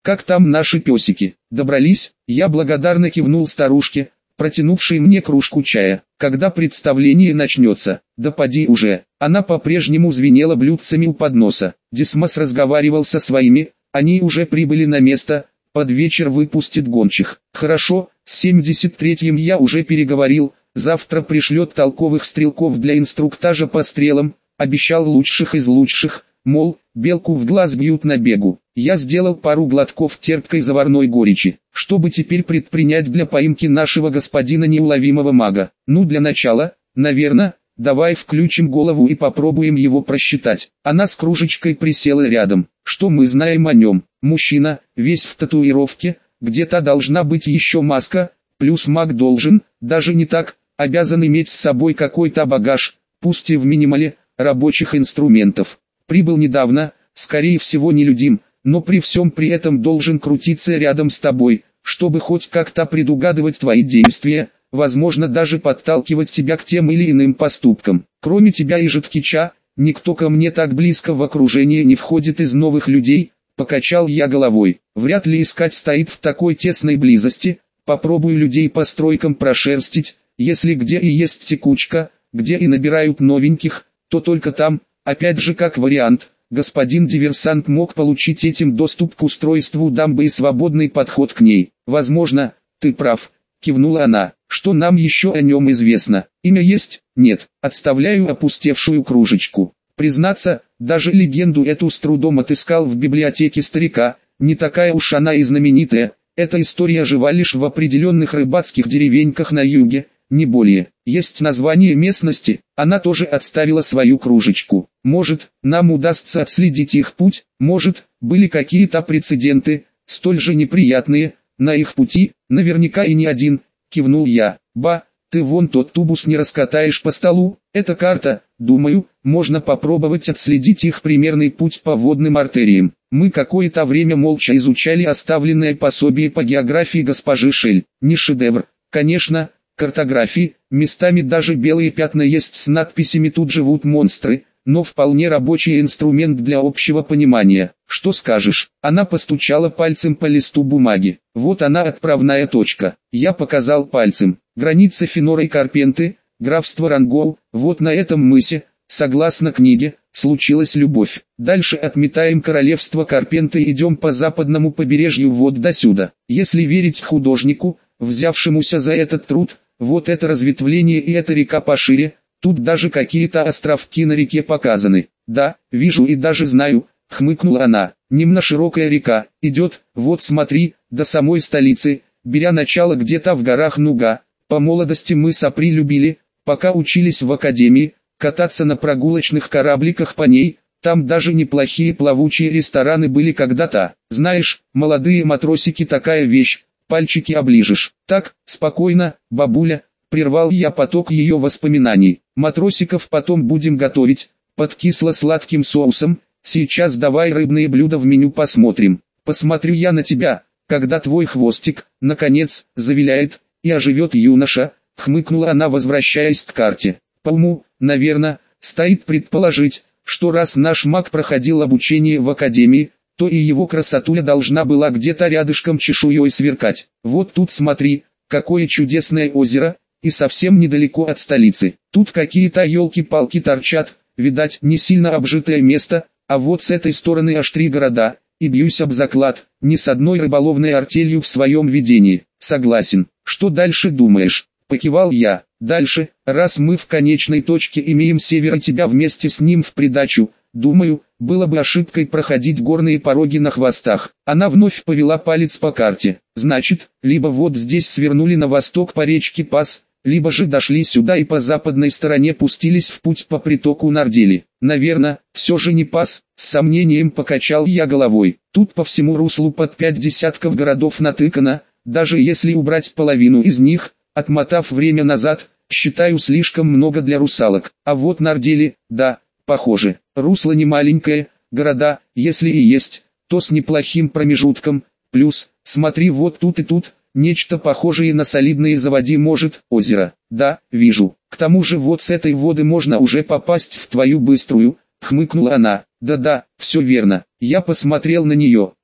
как там наши песики? Добрались? Я благодарно кивнул старушке, протянувшей мне кружку чая. Когда представление начнется? Да поди уже. Она по-прежнему звенела блюдцами у подноса. Дисмос разговаривал со своими, они уже прибыли на место, под вечер выпустит гончих. Хорошо, с 73-м я уже переговорил, завтра пришлет толковых стрелков для инструктажа по стрелам, обещал лучших из лучших, мол, белку в глаз бьют на бегу. Я сделал пару глотков терпкой заварной горечи, чтобы теперь предпринять для поимки нашего господина неуловимого мага. Ну, для начала, наверное, давай включим голову и попробуем его просчитать. Она с кружечкой присела рядом. Что мы знаем о нем? Мужчина, весь в татуировке, где-то должна быть еще маска, плюс маг должен, даже не так, обязан иметь с собой какой-то багаж, пусть и в минимале, рабочих инструментов. Прибыл недавно, скорее всего нелюдим, но при всем при этом должен крутиться рядом с тобой, чтобы хоть как-то предугадывать твои действия, возможно даже подталкивать тебя к тем или иным поступкам. Кроме тебя и Житкича, никто ко мне так близко в окружение не входит из новых людей, покачал я головой. Вряд ли искать стоит в такой тесной близости, попробуй людей по стройкам прошерстить, если где и есть текучка, где и набирают новеньких, то только там, опять же как вариант, господин диверсант мог получить этим доступ к устройству дамбы и свободный подход к ней. Возможно, ты прав, кивнула она. Что нам еще о нем известно? Имя есть? Нет. Отставляю опустевшую кружечку. Признаться, даже легенду эту с трудом отыскал в библиотеке старика, не такая уж она и знаменитая. Эта история жива лишь в определенных рыбацких деревеньках на юге, не более. Есть название местности, она тоже отставила свою кружечку. Может, нам удастся отследить их путь, может, были какие-то прецеденты, столь же неприятные, на их пути, наверняка и не один, кивнул я. Ба, ты вон тот тубус не раскатаешь по столу, это карта, думаю, можно попробовать отследить их примерный путь по водным артериям. Мы какое-то время молча изучали оставленное пособие по географии госпожи Шель. Не шедевр, конечно, картографии, местами даже белые пятна есть с надписями «Тут живут монстры», но вполне рабочий инструмент для общего понимания. Что скажешь? Она постучала пальцем по листу бумаги. Вот она отправная точка. Я показал пальцем. Граница Фенора и Карпенты, графство Рангоу, вот на этом мысе, согласно книге, случилась любовь. Дальше отметаем королевство Карпенты и идем по западному побережью вот до сюда. Если верить художнику, взявшемуся за этот труд, вот это разветвление и эта река пошире, тут даже какие-то островки на реке показаны. Да, вижу и даже знаю, хмыкнула она. Немного широкая река, идет, вот смотри, до самой столицы, беря начало где-то в горах Нуга. По молодости мы с Апри любили, пока учились в академии, кататься на прогулочных корабликах по ней, там даже неплохие плавучие рестораны были когда-то. Знаешь, молодые матросики такая вещь, пальчики оближешь. Так, спокойно, бабуля, прервал я поток ее воспоминаний. Матросиков потом будем готовить, под кисло-сладким соусом, сейчас давай рыбные блюда в меню посмотрим. Посмотрю я на тебя, когда твой хвостик, наконец, завиляет, и оживет юноша, хмыкнула она, возвращаясь к карте. По уму, наверное, стоит предположить, что раз наш маг проходил обучение в академии, то и его красотуля должна была где-то рядышком чешуей сверкать. Вот тут смотри, какое чудесное озеро, и совсем недалеко от столицы. Тут какие-то елки-палки торчат, видать, не сильно обжитое место, а вот с этой стороны аж 3 города, и бьюсь об заклад, ни с одной рыболовной артелью в своем видении. Согласен. Что дальше думаешь? Покивал я. Дальше, раз мы в конечной точке имеем север и тебя вместе с ним в придачу, думаю, было бы ошибкой проходить горные пороги на хвостах. Она вновь повела палец по карте. Значит, либо вот здесь свернули на восток по речке Пас, либо же дошли сюда и по западной стороне пустились в путь по притоку Нардели. Наверное, все же не Пас, с сомнением покачал я головой. Тут по всему руслу под 5 десятков городов натыкано, даже если убрать половину из них, отмотав время назад, считаю слишком много для русалок. А вот Нардели, да, похоже, русло не маленькое, города, если и есть, то с неплохим промежутком, плюс, смотри вот тут и тут, нечто похожее на солидные заводи может, озеро, да, вижу. К тому же вот с этой воды можно уже попасть в твою быструю, хмыкнула она. Да-да, все верно. Я посмотрел на нее.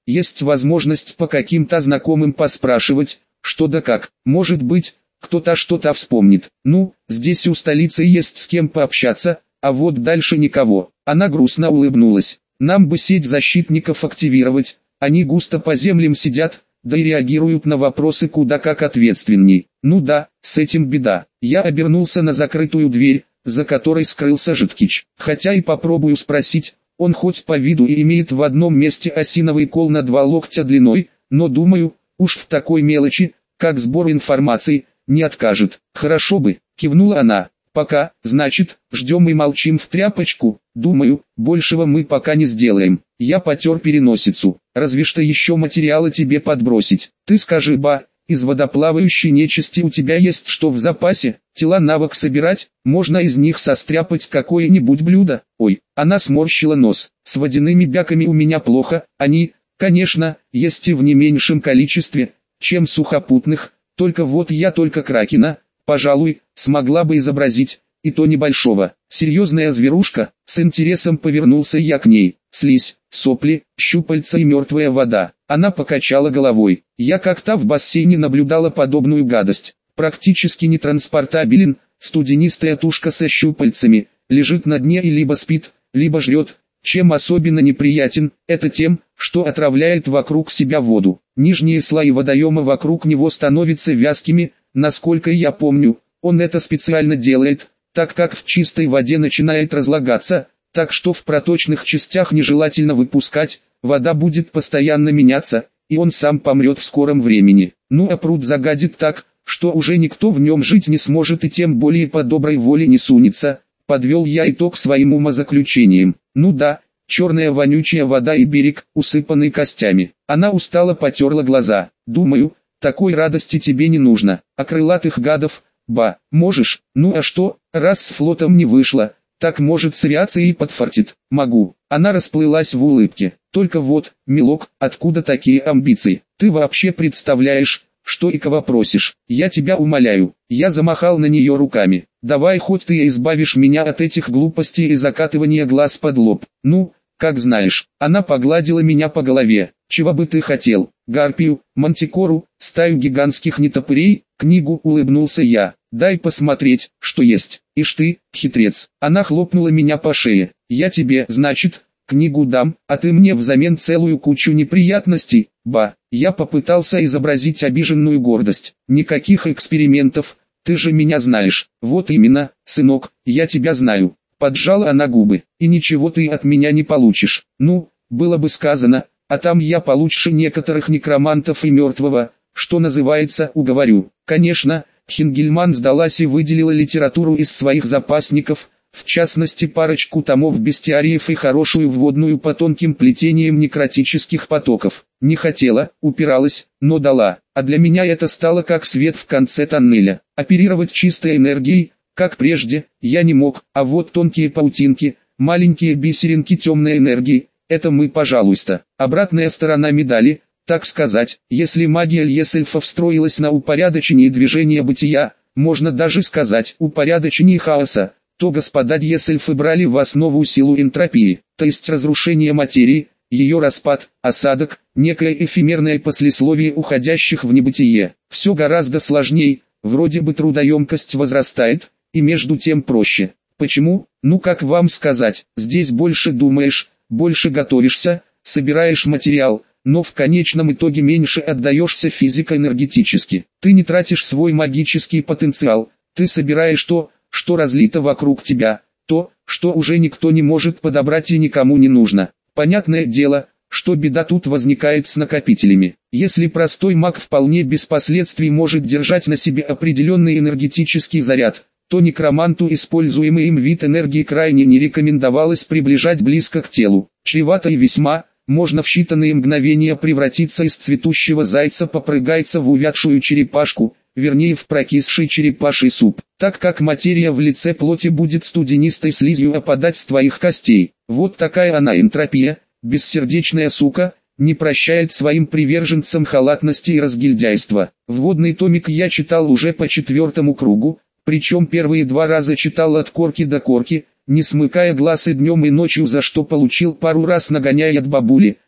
есть возможность по каким-то знакомым поспрашивать, что да как, может быть, кто-то что-то вспомнит. Ну, здесь у столицы есть с кем пообщаться, а вот дальше никого. Она грустно улыбнулась. Нам бы сеть защитников активировать, они густо по землям сидят, да и реагируют на вопросы куда как ответственней. Ну да, с этим беда. Я обернулся на закрытую дверь, за которой скрылся Житкич. Хотя и попробую спросить, он хоть по виду и имеет в одном месте осиновый кол на 2 локтя длиной, но думаю, уж в такой мелочи, как сбор информации, не откажет. Хорошо бы, кивнула она. Пока, значит, ждем и молчим в тряпочку. Думаю, большего мы пока не сделаем. Я потер переносицу. Разве что еще материалы тебе подбросить. Ты скажи, ба, из водоплавающей нечисти у тебя есть что в запасе? Тела навык собирать, можно из них состряпать какое-нибудь блюдо. Ой, она сморщила нос. С водяными бяками у меня плохо. Они, конечно, есть и в не меньшем количестве, чем сухопутных. Только вот я только кракена, пожалуй, смогла бы изобразить, и то небольшого. Серьезная зверушка, с интересом повернулся я к ней. Слизь, сопли, щупальца и мертвая вода. Она покачала головой. Я как-то в бассейне наблюдала подобную гадость. Практически нетранспортабелен, студенистая тушка со щупальцами, лежит на дне и либо спит, либо жрет. Чем особенно неприятен, это тем, что отравляет вокруг себя воду. Нижние слои водоема вокруг него становятся вязкими, насколько я помню, он это специально делает, так как в чистой воде начинает разлагаться, так что в проточных частях нежелательно выпускать, вода будет постоянно меняться, и он сам помрет в скором времени. Ну а пруд загадит так, что уже никто в нем жить не сможет и тем более по доброй воле не сунется, подвел я итог своим умозаключениям. Ну да, черная вонючая вода и берег, усыпанный костями. Она устало потерла глаза. Думаю, такой радости тебе не нужно, а крылатых гадов, ба, можешь, ну а что, раз с флотом не вышло, так может с авиацией подфартит, могу. Она расплылась в улыбке. Только вот, милок, откуда такие амбиции? Ты вообще представляешь, что и кого просишь? Я тебя умоляю. Я замахал на нее руками. Давай хоть ты избавишь меня от этих глупостей и закатывания глаз под лоб. Ну, как знаешь. Она погладила меня по голове. Чего бы ты хотел? Гарпию, мантикору, стаю гигантских нетопырей? Книгу, улыбнулся я. Дай посмотреть, что есть. Ишь ты, хитрец. Она хлопнула меня по шее. Я тебе, значит, книгу дам, а ты мне взамен целую кучу неприятностей. Ба, я попытался изобразить обиженную гордость. Никаких экспериментов, ты же меня знаешь. Вот именно, сынок, я тебя знаю. Поджала она губы. И ничего ты от меня не получишь. Ну, было бы сказано, а там я получше некоторых некромантов и мертвого, что называется, уговорю. Конечно, Хингельман сдалась и выделила литературу из своих запасников, в частности парочку томов бестиариев и хорошую вводную по тонким плетениям некротических потоков. Не хотела, упиралась, но дала. А для меня это стало как свет в конце тоннеля. Оперировать чистой энергией, как прежде, я не мог, а вот тонкие паутинки, маленькие бисеринки темной энергии, это мы пожалуйста. Обратная сторона медали, так сказать, если магия Льесельфа встроилась на упорядочение движения бытия, можно даже сказать упорядочение хаоса, то господа Льесельфы брали в основу силу энтропии, то есть разрушение материи, ее распад, осадок, некое эфемерное послесловие уходящих в небытие. Все гораздо сложнее, вроде бы трудоемкость возрастает, и между тем проще. Почему? Ну как вам сказать, здесь больше думаешь, больше готовишься, собираешь материал, но в конечном итоге меньше отдаешься физико-энергетически. Ты не тратишь свой магический потенциал, ты собираешь то, что разлито вокруг тебя, то, что уже никто не может подобрать и никому не нужно. Понятное дело, что беда тут возникает с накопителями. Если простой маг вполне без последствий может держать на себе определенный энергетический заряд, то некроманту используемый им вид энергии крайне не рекомендовалось приближать близко к телу. Чревато и весьма, можно в считанные мгновения превратиться из цветущего зайца-попрыгайца в увядшую черепашку, вернее в прокисший черепаший суп, так как материя в лице плоти будет студенистой слизью опадать с твоих костей. Вот такая она энтропия, бессердечная сука, не прощает своим приверженцам халатности и разгильдяйства. Вводный томик я читал уже по 4-му кругу, причем первые 2 раза читал от корки до корки, не смыкая глаз и днем и ночью, за что получил пару раз нагоняй от бабули,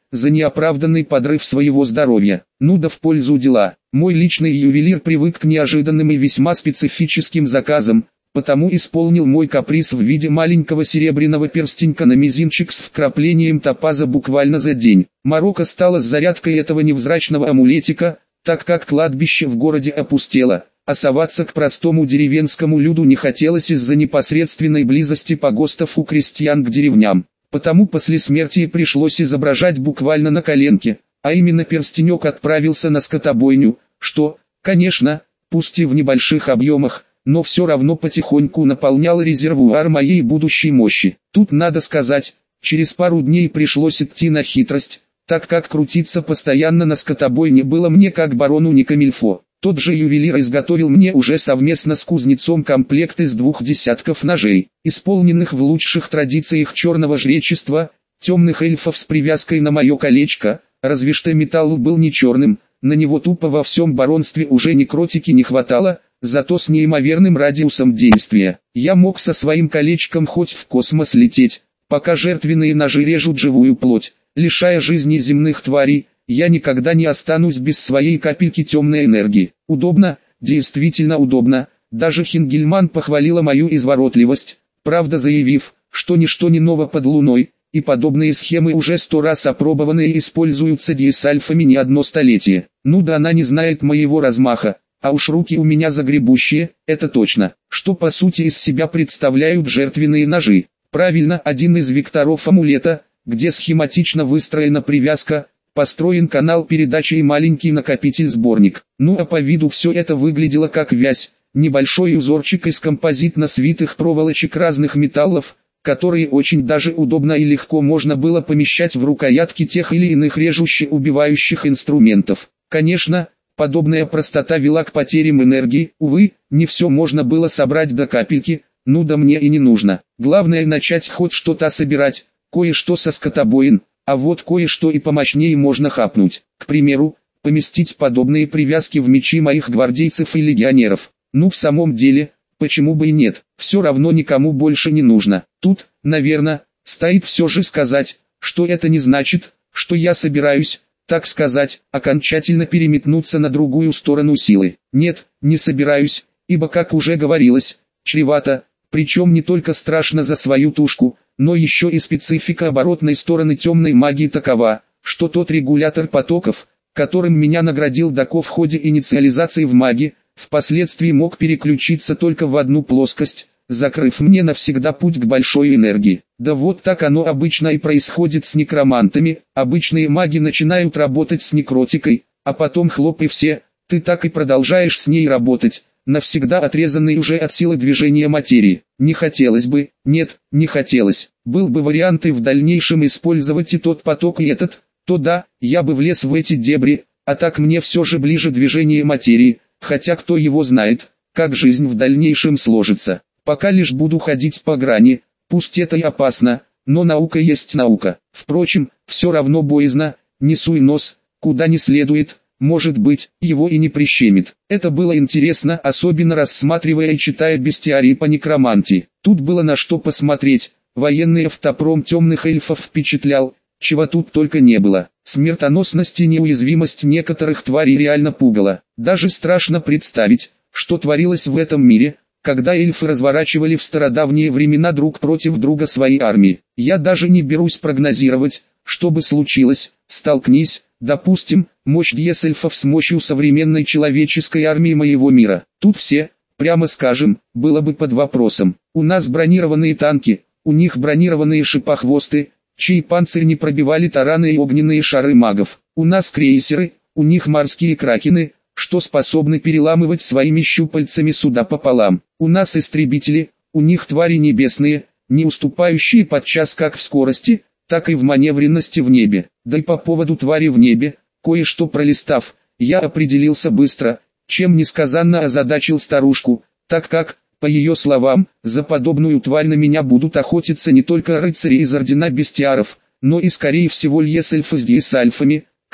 за неоправданный подрыв своего здоровья. Ну да в пользу дела. Мой личный ювелир привык к неожиданным и весьма специфическим заказам, потому исполнил мой каприз в виде маленького серебряного перстенька на мизинчик с вкраплением топаза буквально за день. Марокко стала с зарядкой этого невзрачного амулетика, так как кладбище в городе опустело, а соваться к простому деревенскому люду не хотелось из-за непосредственной близости погостов у крестьян к деревням. Потому после смерти пришлось изображать буквально на коленке, а именно перстенек отправился на скотобойню, что, конечно, пусть и в небольших объемах, но все равно потихоньку наполнял резервуар моей будущей мощи. Тут надо сказать, через пару дней пришлось идти на хитрость, так как крутиться постоянно на скотобойне было мне как барону не камильфо. Тот же ювелир изготовил мне уже совместно с кузнецом комплект из 2 десятков ножей, исполненных в лучших традициях черного жречества, темных эльфов с привязкой на мое колечко, разве что металл был не черным, на него тупо во всем баронстве уже некротики не хватало, зато с неимоверным радиусом действия. Я мог со своим колечком хоть в космос лететь, пока жертвенные ножи режут живую плоть, лишая жизни земных тварей. Я никогда не останусь без своей капельки темной энергии. Удобно, действительно удобно. Даже Хингельман похвалила мою изворотливость, правда заявив, что ничто не ново под луной, и подобные схемы уже 100 раз опробованы и используются диэсальфами не одно столетие. Ну да она не знает моего размаха, а уж руки у меня загребущие, это точно. Что по сути из себя представляют жертвенные ножи? Правильно, один из векторов амулета, где схематично выстроена привязка, построен канал передачи и маленький накопитель-сборник. Ну а по виду все это выглядело как вязь, небольшой узорчик из композитно свитых проволочек разных металлов, которые очень даже удобно и легко можно было помещать в рукоятки тех или иных режущих-убивающих инструментов. Конечно, подобная простота вела к потерям энергии, увы, не все можно было собрать до капельки, ну да мне и не нужно. Главное начать хоть что-то собирать, кое-что со скотобоин. А вот кое-что и помощнее можно хапнуть. К примеру, поместить подобные привязки в мечи моих гвардейцев и легионеров. Ну в самом деле, почему бы и нет, все равно никому больше не нужно. Тут, наверное, стоит все же сказать, что это не значит, что я собираюсь, так сказать, окончательно переметнуться на другую сторону силы. Нет, не собираюсь, ибо как уже говорилось, чревато, причем не только страшно за свою тушку, но еще и специфика оборотной стороны темной магии такова, что тот регулятор потоков, которым меня наградил Дако в ходе инициализации в маги, впоследствии мог переключиться только в одну плоскость, закрыв мне навсегда путь к большой энергии. Да вот так оно обычно и происходит с некромантами, обычные маги начинают работать с некротикой, а потом хлоп и все, ты так и продолжаешь с ней работать, навсегда отрезанный уже от силы движения материи. Не хотелось бы, нет, не хотелось. Был бы вариант и в дальнейшем использовать и тот поток, и этот, то да, я бы влез в эти дебри, а так мне все же ближе движение материи, хотя кто его знает, как жизнь в дальнейшем сложится. Пока лишь буду ходить по грани, пусть это и опасно, но наука есть наука. Впрочем, все равно боязно, не суй нос, куда не следует. Может быть, его и не прищемит. Это было интересно, особенно рассматривая и читая бестиарии по некромантии. Тут было на что посмотреть. Военный автопром темных эльфов впечатлял, чего тут только не было. Смертоносность и неуязвимость некоторых тварей реально пугала. Даже страшно представить, что творилось в этом мире, когда эльфы разворачивали в стародавние времена друг против друга свои армии. Я даже не берусь прогнозировать, что бы случилось, столкнись, допустим, мощь диэсэльфов с мощью современной человеческой армии моего мира. Тут все, прямо скажем, было бы под вопросом. У нас бронированные танки, у них бронированные шипохвосты, чей панцирь не пробивали тараны и огненные шары магов. У нас крейсеры, у них морские кракены, что способны переламывать своими щупальцами суда пополам. У нас истребители, у них твари небесные, не уступающие подчас как в скорости, так и в маневренности в небе. Да и по поводу твари в небе, кое-что пролистав, я определился быстро, чем несказанно озадачил старушку, так как, по ее словам, за подобную тварь на меня будут охотиться не только рыцари из ордена бестиаров, но и скорее всего льесэльфы с диэсальфами,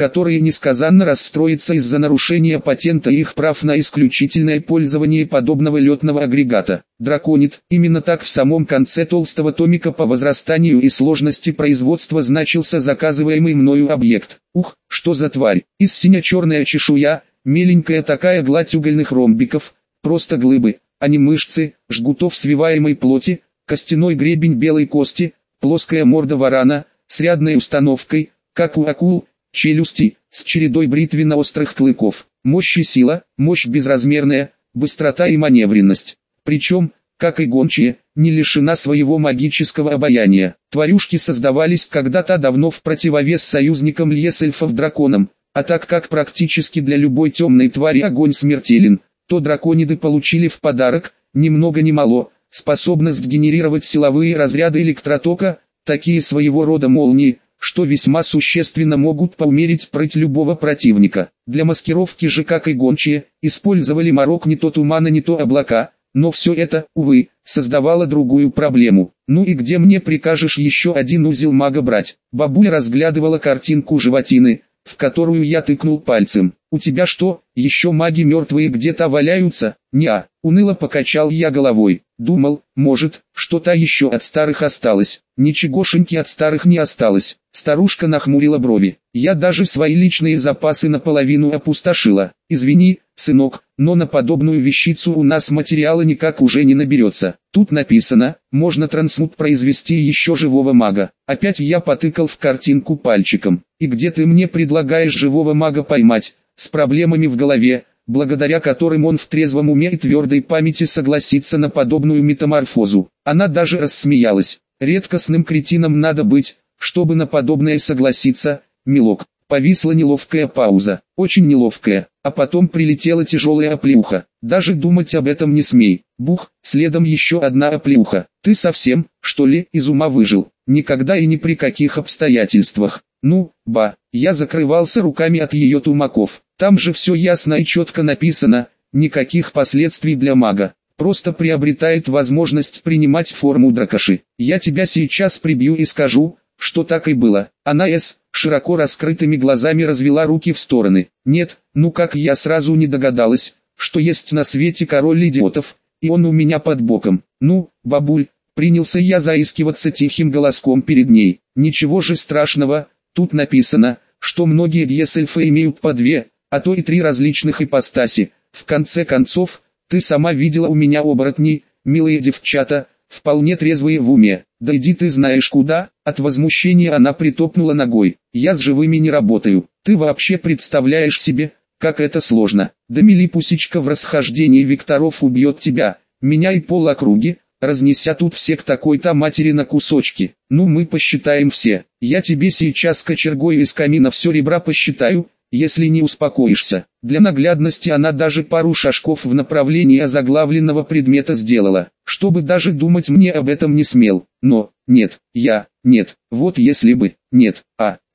которые несказанно расстроятся из-за нарушения патента и их прав на исключительное пользование подобного летного агрегата. Драконит, именно так в самом конце толстого томика по возрастанию и сложности производства значился заказываемый мною объект. Ух, что за тварь! Из сине-черная чешуя, меленькая такая гладь угольных ромбиков, просто глыбы, а не мышцы, жгутов свиваемой плоти, костяной гребень белой кости, плоская морда варана, с рядной установкой, как у акул, челюсти, с чередой бритвенно-острых клыков, мощь и сила, мощь безразмерная, быстрота и маневренность. Причем, как и гончие, не лишена своего магического обаяния. Тварюшки создавались когда-то давно в противовес союзникам льесельфов-драконам, а так как практически для любой темной твари огонь смертелен, то дракониды получили в подарок, ни много ни мало, способность генерировать силовые разряды электротока, такие своего рода молнии, что весьма существенно могут поумерить прыть любого противника. Для маскировки же, как и гончие, использовали морок не то тумана, не то облака, но все это, увы, создавало другую проблему. Ну и где мне прикажешь еще один узел мага брать? Бабуля разглядывала картинку животины, в которую я тыкнул пальцем. «У тебя что, еще маги мертвые где-то валяются?» «Не-а», уныло покачал я головой. Думал, может, что-то еще от старых осталось. Ничегошеньки от старых не осталось. Старушка нахмурила брови. Я даже свои личные запасы наполовину опустошила. Извини, сынок, но на подобную вещицу у нас материала никак уже не наберется. Тут написано, можно трансмут произвести еще живого мага. Опять я потыкал в картинку пальчиком. И где ты мне предлагаешь живого мага поймать? С проблемами в голове, благодаря которым он в трезвом уме и твердой памяти согласится на подобную метаморфозу. Она даже рассмеялась. Редкостным кретином надо быть, чтобы на подобное согласиться, милок. Повисла неловкая пауза, очень неловкая, а потом прилетела тяжелая оплеуха. Даже думать об этом не смей. Бух, следом еще одна оплеуха. Ты совсем, что ли, из ума выжил? Никогда и ни при каких обстоятельствах. Ну, я закрывался руками от ее тумаков. Там же все ясно и четко написано, никаких последствий для мага. Просто приобретает возможность принимать форму дракоши. Я тебя сейчас прибью и скажу, что так и было. Она широко раскрытыми глазами развела руки в стороны. Нет, ну как я сразу не догадалась, что есть на свете король идиотов, и он у меня под боком. Ну, бабуль, принялся я заискиваться тихим голоском перед ней. Ничего же страшного, тут написано, что многие дьесельфы имеют по 2, а то и 3 различных ипостаси. В конце концов, ты сама видела у меня оборотни, милые девчата, вполне трезвые в уме. Да иди ты знаешь куда. От возмущения она притопнула ногой. Я с живыми не работаю. Ты вообще представляешь себе, как это сложно. Да милипусечка в расхождении векторов убьет тебя, меня и полокруги, разнеся тут всех такой-то матери на кусочки. Ну мы посчитаем все. Я тебе сейчас кочергой из камина все ребра посчитаю, если не успокоишься. Для наглядности она даже пару шажков в направлении озаглавленного предмета сделала, чтобы даже думать мне об этом не смел. Но, нет, нет, вот если бы, нет,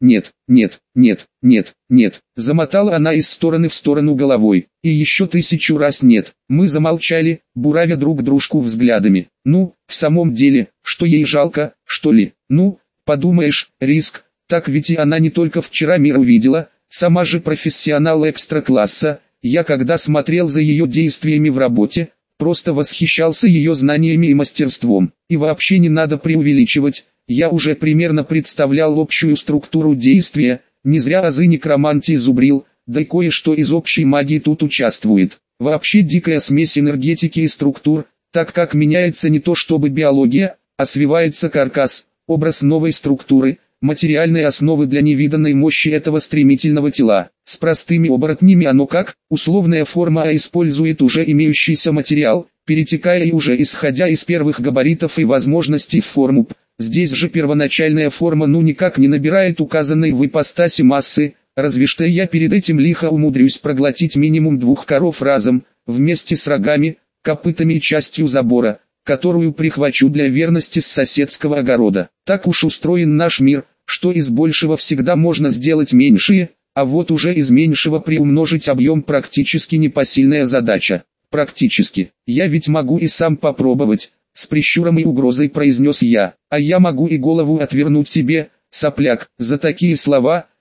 нет, замотала она из стороны в сторону головой, и еще 1000 раз нет. Мы замолчали, буравя друг дружку взглядами. Ну, в самом деле, что ей жалко, что ли? Ну, подумаешь, риск, так ведь и она не только вчера мир увидела, сама же профессионал экстра-класса. Я когда смотрел за ее действиями в работе, просто восхищался ее знаниями и мастерством. И вообще не надо преувеличивать, я уже примерно представлял общую структуру действия, не зря азы некромантии зубрил, да и кое-что из общей магии тут участвует. Вообще дикая смесь энергетики и структур, так как меняется не то чтобы биология, а свивается каркас, образ новой структуры, материальной основы для невиданной мощи этого стремительного тела. С простыми оборотнями оно как, условная форма использует уже имеющийся материал, перетекая и уже исходя из первых габаритов и возможностей в форму П. Здесь же первоначальная форма ну никак не набирает указанной в ипостаси массы, разве что я перед этим лихо умудрюсь проглотить минимум 2 коров разом, вместе с рогами, копытами и частью забора, которую прихвачу для верности с соседского огорода. Так уж устроен наш мир, что из большего всегда можно сделать меньшее, а вот уже из меньшего приумножить объем практически непосильная задача. Практически. Я ведь могу и сам попробовать, с прищуром и угрозой произнес я. А я могу и голову отвернуть тебе, сопляк. За такие слова,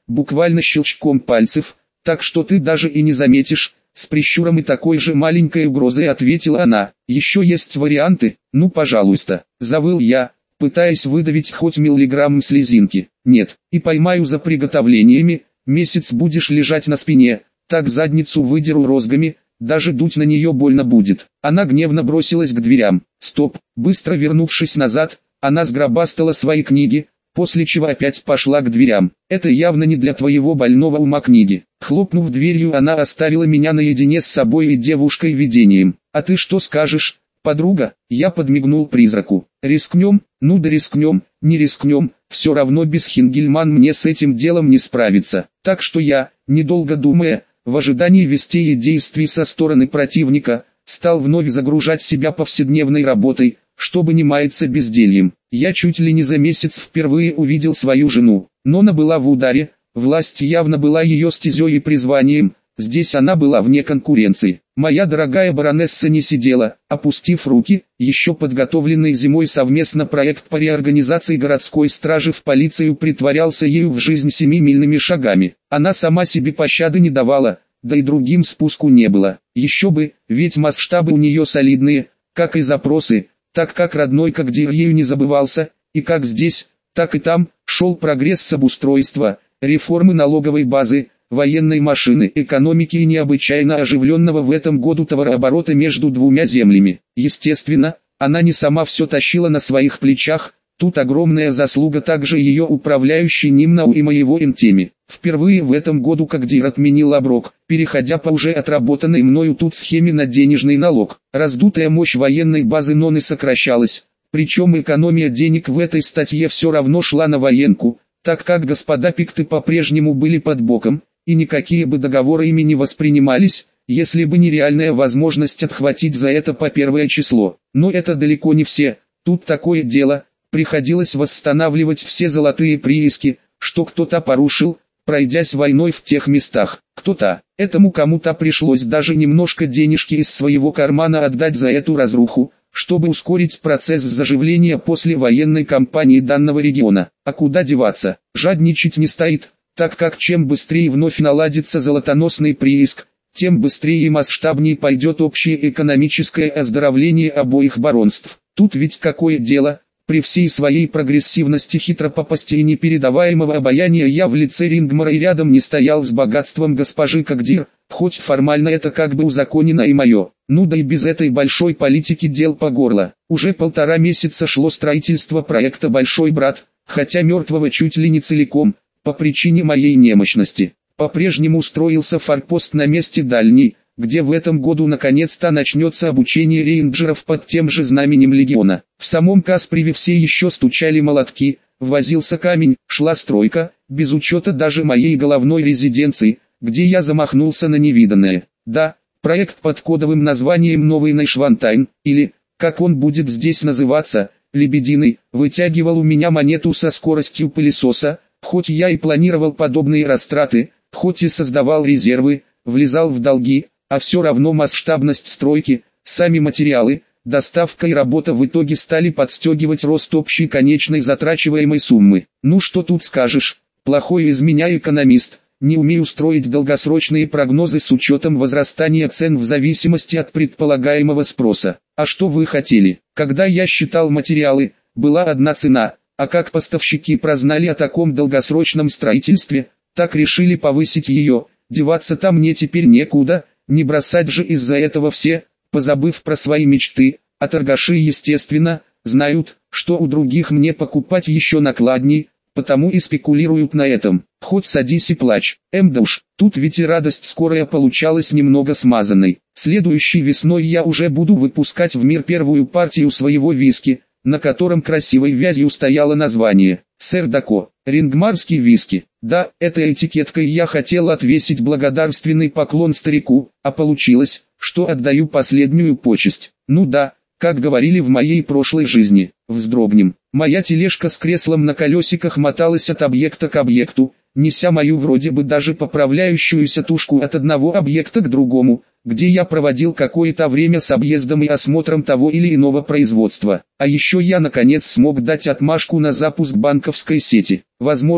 буквально щелчком пальцев, так что ты даже и не заметишь. С прищуром и такой же маленькой угрозой ответила она. Еще есть варианты? Ну пожалуйста. Завыл я, пытаясь выдавить хоть миллиграмм слезинки. Нет, и поймаю за приготовлениями, месяц будешь лежать на спине, так задницу выдеру розгами, даже дуть на нее больно будет. Она гневно бросилась к дверям. Стоп, быстро вернувшись назад, она сгробастала свои книги, после чего опять пошла к дверям. Это явно не для твоего больного ума книги. Хлопнув дверью, она оставила меня наедине с собой и девушкой-видением. А ты что скажешь, подруга? Я подмигнул призраку. Рискнем? Ну да рискнем, не рискнем, все равно без Хингельман мне с этим делом не справиться. Так что я, недолго думая, в ожидании вестей и действий со стороны противника, стал вновь загружать себя повседневной работой, чтобы не маяться бездельем. Я чуть ли не за месяц впервые увидел свою жену. Нона была в ударе, власть явно была ее стезей и призванием, здесь она была вне конкуренции. Моя дорогая баронесса не сидела, опустив руки, еще подготовленный зимой совместно проект по реорганизации городской стражи в полицию притворялся ею в жизнь семимильными шагами. Она сама себе пощады не давала, да и другим спуску не было. Еще бы, ведь масштабы у нее солидные, как и запросы, так как родной Кагдир ею не забывался, и как здесь, так и там, шел прогресс обустройства, реформы налоговой базы, военной машины, экономики и необычайно оживленного в этом году товарооборота между двумя землями. Естественно, она не сама все тащила на своих плечах, тут огромная заслуга также ее управляющей Нимнау и моего Интеми. Впервые в этом году Кагдир отменил оброк, переходя по уже отработанной мною тут схеме на денежный налог. Раздутая мощь военной базы Ноны сокращалась, причем экономия денег в этой статье все равно шла на военку, так как господа пикты по-прежнему были под боком, и никакие бы договоры ими не воспринимались, если бы не реальная возможность отхватить за это по первое число. Но это далеко не все, тут такое дело, приходилось восстанавливать все золотые прииски, что кто-то порушил, пройдясь войной в тех местах. Кто-то, этому кому-то пришлось даже немножко денежки из своего кармана отдать за эту разруху, чтобы ускорить процесс заживления после военной кампании данного региона. А куда деваться? Жадничать не стоит, так как чем быстрее вновь наладится золотоносный прииск, тем быстрее и масштабнее пойдет общее экономическое оздоровление обоих баронств. Тут ведь какое дело, при всей своей прогрессивности хитропопасти и непередаваемого обаяния я в лице Рингмара и рядом не стоял с богатством госпожи Кагдир, хоть формально это как бы узаконено и мое. Ну да и без этой большой политики дел по горло. Уже 1,5 месяца шло строительство проекта «Большой брат», хотя мертвого чуть ли не целиком, по причине моей немощности. По-прежнему строился форпост на месте дальний, где в этом году наконец-то начнется обучение рейнджеров под тем же знаменем легиона. В самом Касприве все еще стучали молотки, возился камень, шла стройка, без учета даже моей головной резиденции, где я замахнулся на невиданное. Да, проект под кодовым названием «Новый Нейшвантайн», или, как он будет здесь называться, «Лебединый», вытягивал у меня монету со скоростью пылесоса, хоть я и планировал подобные растраты, хоть и создавал резервы, влезал в долги, а все равно масштабность стройки, сами материалы, доставка и работа в итоге стали подстегивать рост общей конечной затрачиваемой суммы. Ну что тут скажешь, плохой из меня экономист, не умею строить долгосрочные прогнозы с учетом возрастания цен в зависимости от предполагаемого спроса. А что вы хотели? Когда я считал материалы, была одна цена, а как поставщики прознали о таком долгосрочном строительстве, так решили повысить ее, деваться там мне теперь некуда, не бросать же из-за этого все, позабыв про свои мечты, а торгаши естественно, знают, что у других мне покупать еще накладней, потому и спекулируют на этом. Хоть садись и плачь. Да уж, тут ведь и радость скорая получалась немного смазанной. Следующей весной я уже буду выпускать в мир первую партию своего виски, на котором красивой вязью стояло название «Сэр Дако», рингмарский виски. Да, этой этикеткой я хотел отвесить благодарственный поклон старику, а получилось, что отдаю последнюю почесть. Ну да, как говорили в моей прошлой жизни, вздрогнем. Моя тележка с креслом на колесиках моталась от объекта к объекту, неся мою вроде бы даже поправляющуюся тушку от одного объекта к другому, где я проводил какое-то время с объездом и осмотром того или иного производства. А еще я наконец смог дать отмашку на запуск банковской сети. Возможно,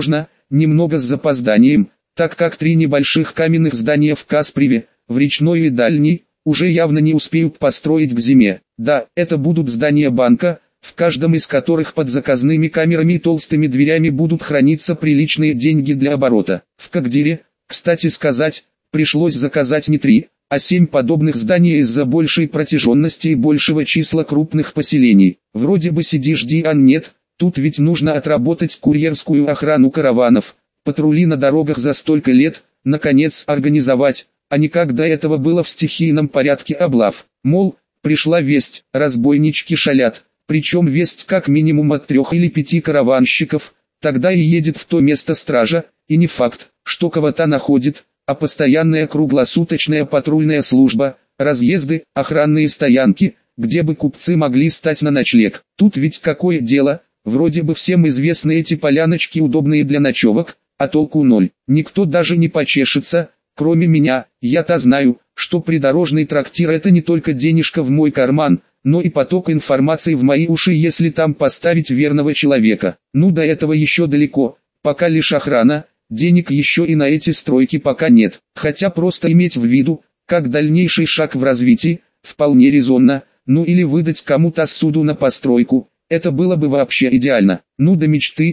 немного с запозданием, так как 3 небольших каменных здания в Касприве, в Речной и Дальней, уже явно не успеют построить к зиме. Да, это будут здания банка, в каждом из которых под заказными камерами и толстыми дверями будут храниться приличные деньги для оборота. В Кагдире, кстати сказать, пришлось заказать не 3, а 7 подобных зданий из-за большей протяженности и большего числа крупных поселений. Вроде бы сиди жди, а нет, тут ведь нужно отработать курьерскую охрану караванов, патрули на дорогах за столько лет, наконец организовать, а не как до этого было в стихийном порядке облав. Мол, пришла весть, разбойнички шалят, причем весть как минимум от 3 или 5 караванщиков, тогда и едет в то место стража, и не факт, что кого-то находит, а постоянная круглосуточная патрульная служба, разъезды, охранные стоянки, где бы купцы могли стать на ночлег. Тут ведь какое дело, вроде бы всем известны эти поляночки, удобные для ночевок, а толку ноль. Никто даже не почешется, кроме меня. Я-то знаю, что придорожный трактир — это не только денежка в мой карман, но и поток информации в мои уши, если там поставить верного человека. Ну, до этого еще далеко, пока лишь охрана. Денег еще и на эти стройки пока нет, хотя просто иметь в виду, как дальнейший шаг в развитии, вполне резонно, ну или выдать кому-то ссуду на постройку, это было бы вообще идеально. Ну да мечты.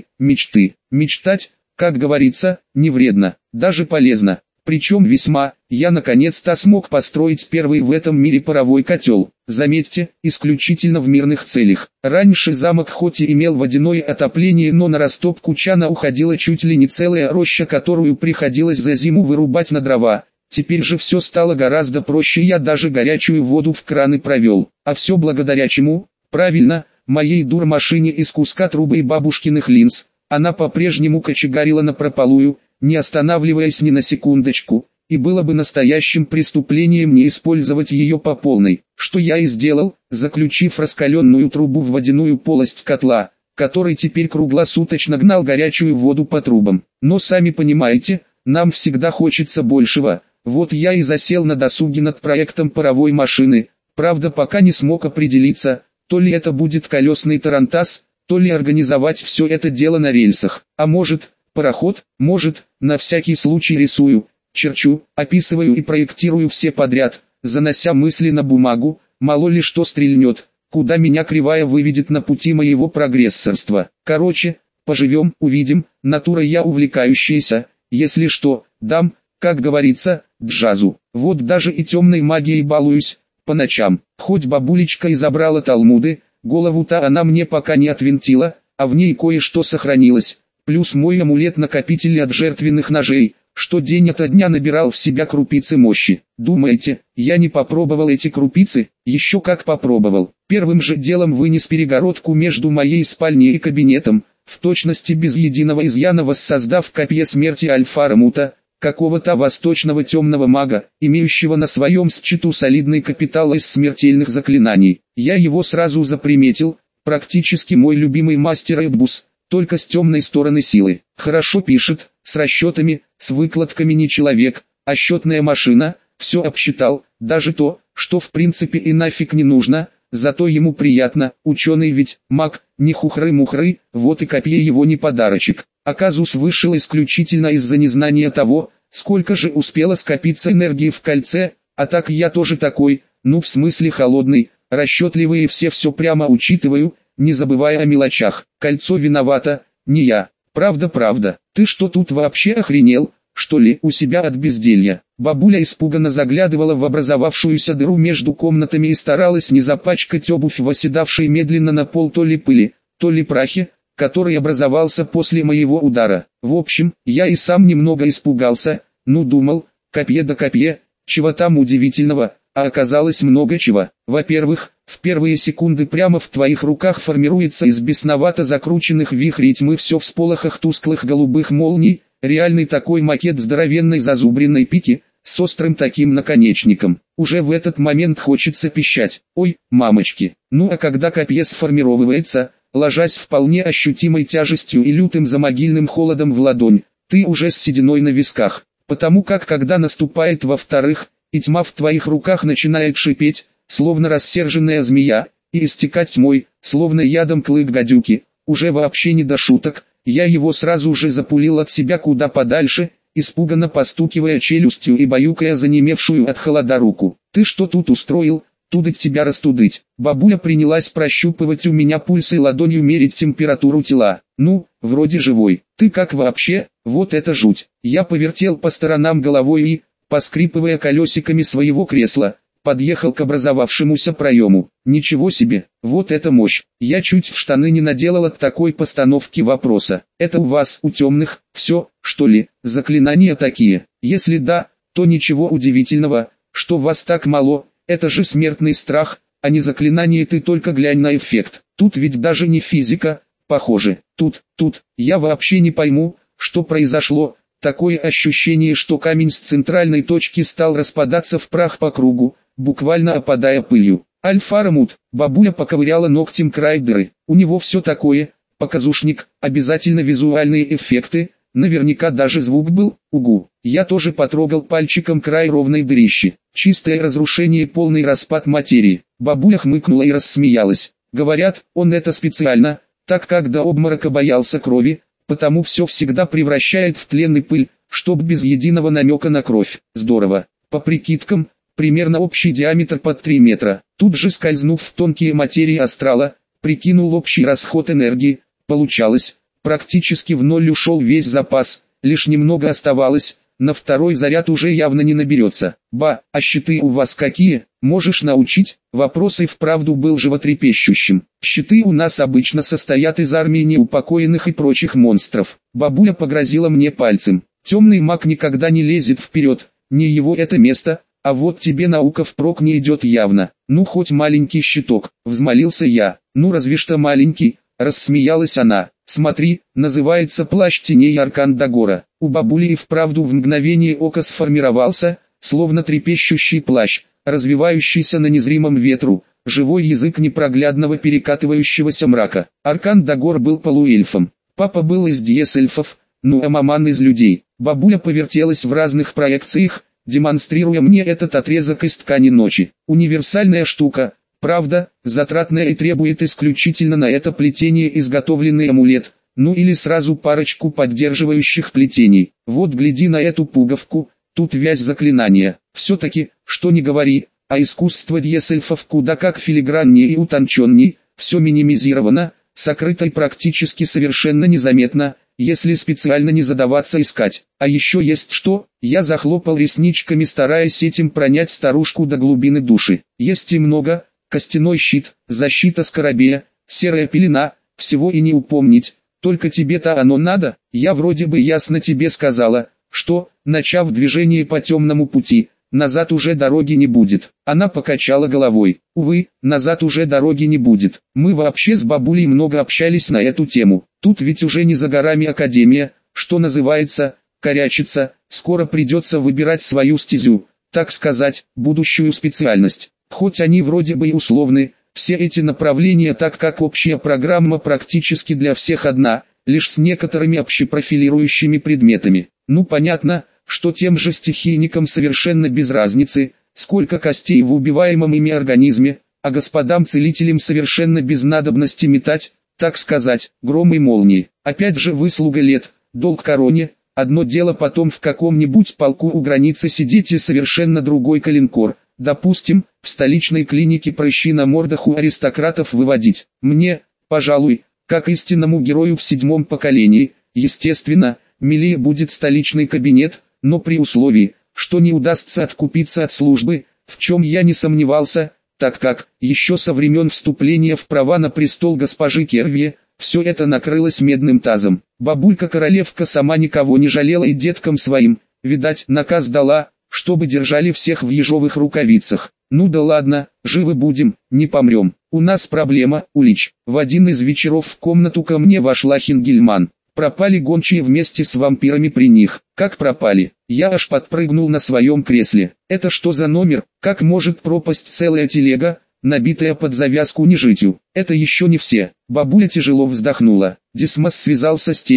Мечтать, как говорится, не вредно, даже полезно. Причем весьма. Я наконец-то смог построить первый в этом мире паровой котел. Заметьте, исключительно в мирных целях. Раньше замок хоть и имел водяное отопление, но на растопку чана уходила чуть ли не целая роща, которую приходилось за зиму вырубать на дрова. Теперь же все стало гораздо проще, я даже горячую воду в краны провел. А все благодаря чему? Правильно, моей дурмашине из куска трубы и бабушкиных линз. Она по-прежнему кочегарила напропалую, не останавливаясь ни на секундочку, и было бы настоящим преступлением не использовать ее по полной, что я и сделал, заключив раскаленную трубу в водяную полость котла, который теперь круглосуточно гнал горячую воду по трубам. Но сами понимаете, нам всегда хочется большего, вот я и засел на досуге над проектом паровой машины, правда пока не смог определиться, то ли это будет колесный тарантас, то ли организовать все это дело на рельсах, а может, пароход, может, на всякий случай рисую, черчу, описываю и проектирую все подряд, занося мысли на бумагу, мало ли что стрельнет, куда меня кривая выведет на пути моего прогрессорства. Короче, поживем, увидим, натура я увлекающаяся, если что, дам, как говорится, джазу. Вот даже и темной магией балуюсь, по ночам, хоть бабулечка и забрала талмуды, голову-то она мне пока не отвинтила, а в ней кое-что сохранилось. Плюс мой амулет-накопитель от жертвенных ножей, что день ото дня набирал в себя крупицы мощи. Думаете, я не попробовал эти крупицы? Еще как попробовал. Первым же делом вынес перегородку между моей спальней и кабинетом, в точности без единого изъяна воссоздав копье смерти Альфарамута, какого-то восточного темного мага, имеющего на своем счету солидный капитал из смертельных заклинаний. Я его сразу заприметил, практически мой любимый мастер Эббус, только с темной стороны силы. Хорошо пишет, с расчетами, с выкладками не человек, а счетная машина, все обсчитал, даже то, что в принципе и нафиг не нужно, зато ему приятно, ученый ведь, маг, не хухры-мухры, вот и копье его не подарочек. А казус вышел исключительно из-за незнания того, сколько же успело скопиться энергии в кольце, а так я тоже такой, ну в смысле холодный, расчетливый и все прямо учитываю, не забывая о мелочах. Кольцо виновато, не я. Правда, ты что тут вообще охренел, что ли, у себя от безделья? Бабуля испуганно заглядывала в образовавшуюся дыру между комнатами и старалась не запачкать обувь в оседавшей медленно на пол то ли пыли, то ли прахе, который образовался после моего удара. В общем, я и сам немного испугался, думал, копье да копье, чего там удивительного, а оказалось много чего. Во-первых, в первые секунды прямо в твоих руках формируется из бесновато закрученных вихрей тьмы все в всполохах тусклых голубых молний, реальный такой макет здоровенной зазубренной пики, с острым таким наконечником. Уже в этот момент хочется пищать: ой, мамочки. Ну а когда копье сформировывается, ложась вполне ощутимой тяжестью и лютым замогильным холодом в ладонь, ты уже с сединой на висках, потому как когда наступает во-вторых, и тьма в твоих руках начинает шипеть, словно рассерженная змея, и истекать тьмой, словно ядом клык гадюки, уже вообще не до шуток, я его сразу же запулил от себя куда подальше, испуганно постукивая челюстью и баюкая занемевшую от холода руку. «Ты что тут устроил? Тудыть тебя растудыть». Бабуля принялась прощупывать у меня пульс и ладонью мерить температуру тела. «Ну, вроде живой. Ты как вообще? Вот это жуть». Я повертел по сторонам головой и, поскрипывая колесиками своего кресла, подъехал к образовавшемуся проему. Ничего себе, вот это мощь. Я чуть в штаны не наделал от такой постановки вопроса. Это у вас, у темных, все, что ли, заклинания такие? Если да, то ничего удивительного, что вас так мало, это же смертный страх, а не заклинание. Ты только глянь на эффект. Тут ведь даже не физика, похоже. Тут, я вообще не пойму, что произошло. Такое ощущение, что камень с центральной точки стал распадаться в прах по кругу, буквально опадая пылью. Альфарамут, бабуля поковыряла ногтем край дыры. У него все такое, показушник, обязательно визуальные эффекты, наверняка даже звук был, угу. Я тоже потрогал пальчиком край ровной дырищи. Чистое разрушение, полный распад материи. Бабуля хмыкнула и рассмеялась. Говорят, он это специально, так как до обморока боялся крови, потому все всегда превращает в тлен и пыль, чтоб без единого намека на кровь. Здорово. По прикидкам, примерно общий диаметр под 3 метра. Тут же скользнув в тонкие материи астрала, прикинул общий расход энергии. Получалось, практически в ноль ушел весь запас, лишь немного оставалось, на второй заряд уже явно не наберется. Ба, а щиты у вас какие? Можешь научить? Вопрос и вправду был животрепещущим. Щиты у нас обычно состоят из армии неупокоенных и прочих монстров. Бабуля погрозила мне пальцем. Темный маг никогда не лезет вперед, не его это место, а вот тебе наука впрок не идет явно. Ну хоть маленький щиток, взмолился я. Ну разве что маленький, рассмеялась она. Смотри, называется плащ теней Аркан Дагора. У бабули и вправду в мгновение ока сформировался, словно трепещущий плащ, развивающийся на незримом ветру, живой язык непроглядного перекатывающегося мрака. Аркан Дагор был полуэльфом. Папа был из диесельфов, ну а маман из людей. Бабуля повертелась в разных проекциях, демонстрируя мне этот отрезок из ткани ночи. Универсальная штука. Правда, затратная и требует исключительно на это плетение изготовленный амулет, ну или сразу парочку поддерживающих плетений. Вот гляди на эту пуговку, тут вязь заклинания. Все-таки, что ни говори, а искусство диесельфов куда как филиграннее и утонченней, все минимизировано, сокрыто и практически совершенно незаметно, если специально не задаваться искать. А еще есть что? Я захлопал ресничками, стараясь этим пронять старушку до глубины души. Есть и много. Костяной щит, защита скоробея, серая пелена, всего и не упомнить. Только тебе-то оно надо? Я вроде бы ясно тебе сказала, что, начав движение по темному пути, назад уже дороги не будет. Она покачала головой. Увы, назад уже дороги не будет. Мы вообще с бабулей много общались на эту тему. Тут ведь уже не за горами академия, что называется, корячится. Скоро придется выбирать свою стезю, так сказать, будущую специальность. Хоть они вроде бы и условны, все эти направления, так как общая программа практически для всех одна, лишь с некоторыми общепрофилирующими предметами. Ну понятно, что тем же стихийникам совершенно без разницы, сколько костей в убиваемом ими организме, а господам-целителям совершенно без надобности метать, так сказать, гром и молнии. Опять же выслуга лет, долг короне, одно дело потом в каком-нибудь полку у границы сидеть и совершенно другой калинкор. Допустим, в столичной клинике прыщи на мордах у аристократов выводить. Мне, пожалуй, как истинному герою в 7-м поколении, естественно, милее будет столичный кабинет, но при условии, что не удастся откупиться от службы, в чем я не сомневался, так как, еще со времен вступления в права на престол госпожи Керви, все это накрылось медным тазом. Бабулька-королевка сама никого не жалела и деткам своим, видать, наказ дала, чтобы держали всех в ежовых рукавицах. Ну да ладно, живы будем, не помрем. У нас проблема, Улич. В один из вечеров в комнату ко мне вошла Хингельман. Пропали гончие вместе с вампирами при них. Как пропали? Я аж подпрыгнул на своем кресле. Это что за номер? Как может пропасть целая телега, набитая под завязку нежитью? Это еще не все. Бабуля тяжело вздохнула. Дисмос связался с теми,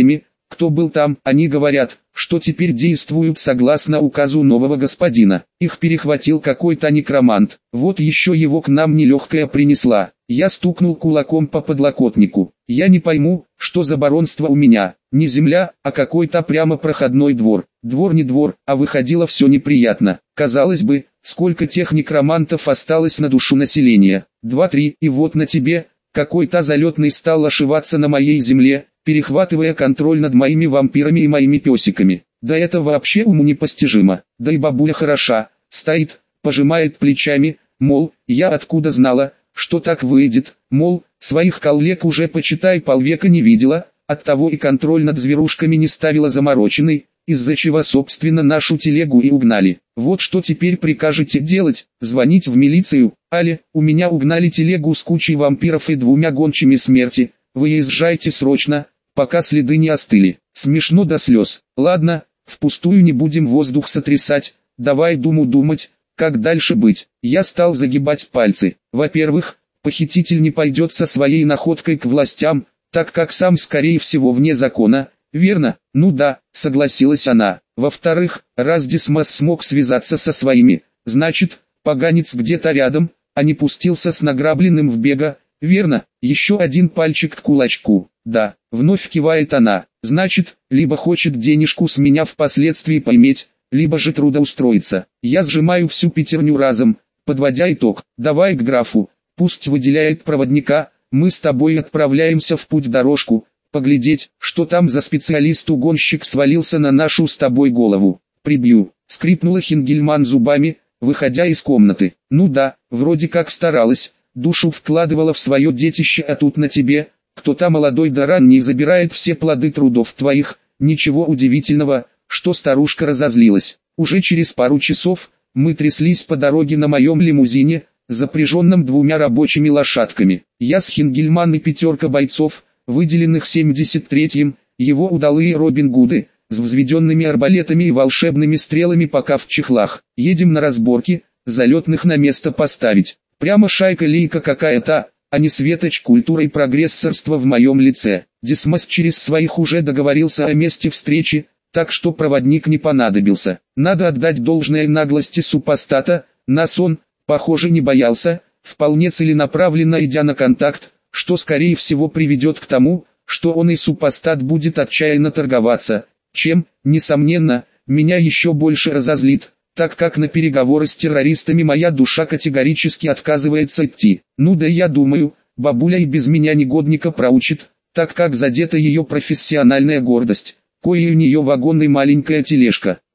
кто был там. Они говорят, что теперь действуют согласно указу нового господина. Их перехватил какой-то некромант. Вот еще его к нам нелегкая принесла. Я стукнул кулаком по подлокотнику. Я не пойму, что за баронство у меня. Не земля, а какой-то прямо проходной двор. Двор не двор, а выходило все неприятно. Казалось бы, сколько тех некромантов осталось на душу населения. 2-3, и вот на тебе, какой-то залетный стал ошиваться на моей земле, перехватывая контроль над моими вампирами и моими песиками. Да это вообще уму непостижимо. Да и бабуля хороша, стоит, пожимает плечами, мол, я откуда знала, что так выйдет, мол, своих коллег уже почитай полвека не видела, оттого и контроль над зверушками не ставила замороченный, из-за чего собственно нашу телегу и угнали. Вот что теперь прикажете делать? Звонить в милицию? Али, у меня угнали телегу с кучей вампиров и 2 гончими смерти, выезжайте срочно, пока следы не остыли. Смешно до слез. Ладно, впустую не будем воздух сотрясать, давай думать, как дальше быть. Я стал загибать пальцы. Во-первых, похититель не пойдет со своей находкой к властям, так как сам скорее всего вне закона. Верно? Ну да, согласилась она. Во-вторых, раз Дисмос смог связаться со своими, значит, поганец где-то рядом, а не пустился с награбленным в бега. Верно? Еще один пальчик к кулачку. Да, вновь кивает она. Значит, либо хочет денежку с меня впоследствии поиметь, либо же трудоустроиться. Я сжимаю всю пятерню разом, подводя итог. Давай к графу, пусть выделяет проводника, мы с тобой отправляемся в путь-дорожку, поглядеть, что там за специалист-угонщик свалился на нашу с тобой голову. Прибью, скрипнула Хингельман зубами, выходя из комнаты. Ну да, вроде как старалась, душу вкладывала в свое детище, а тут на тебе, кто-то молодой да ранний забирает все плоды трудов твоих. Ничего удивительного, что старушка разозлилась. Уже через пару часов, мы тряслись по дороге на моем лимузине, запряженном 2 рабочими лошадками. Я с Хингельман и 5 бойцов, выделенных 73-м, его удалые Робин Гуды, с взведенными арбалетами и волшебными стрелами пока в чехлах. Едем на разборки, залетных на место поставить. Прямо шайка-лейка какая-то, а не светоч культуры и прогрессорства в моем лице. Дисмос через своих уже договорился о месте встречи, так что проводник не понадобился. Надо отдать должное наглости супостата, нас он, похоже, не боялся, вполне целенаправленно идя на контакт, что скорее всего приведет к тому, что он и супостат будет отчаянно торговаться, чем, несомненно, меня еще больше разозлит, так как на переговоры с террористами моя душа категорически отказывается идти. Ну да я думаю, бабуля и без меня негодника проучит, так как задета ее профессиональная гордость, кое у нее вагон и маленькая тележка.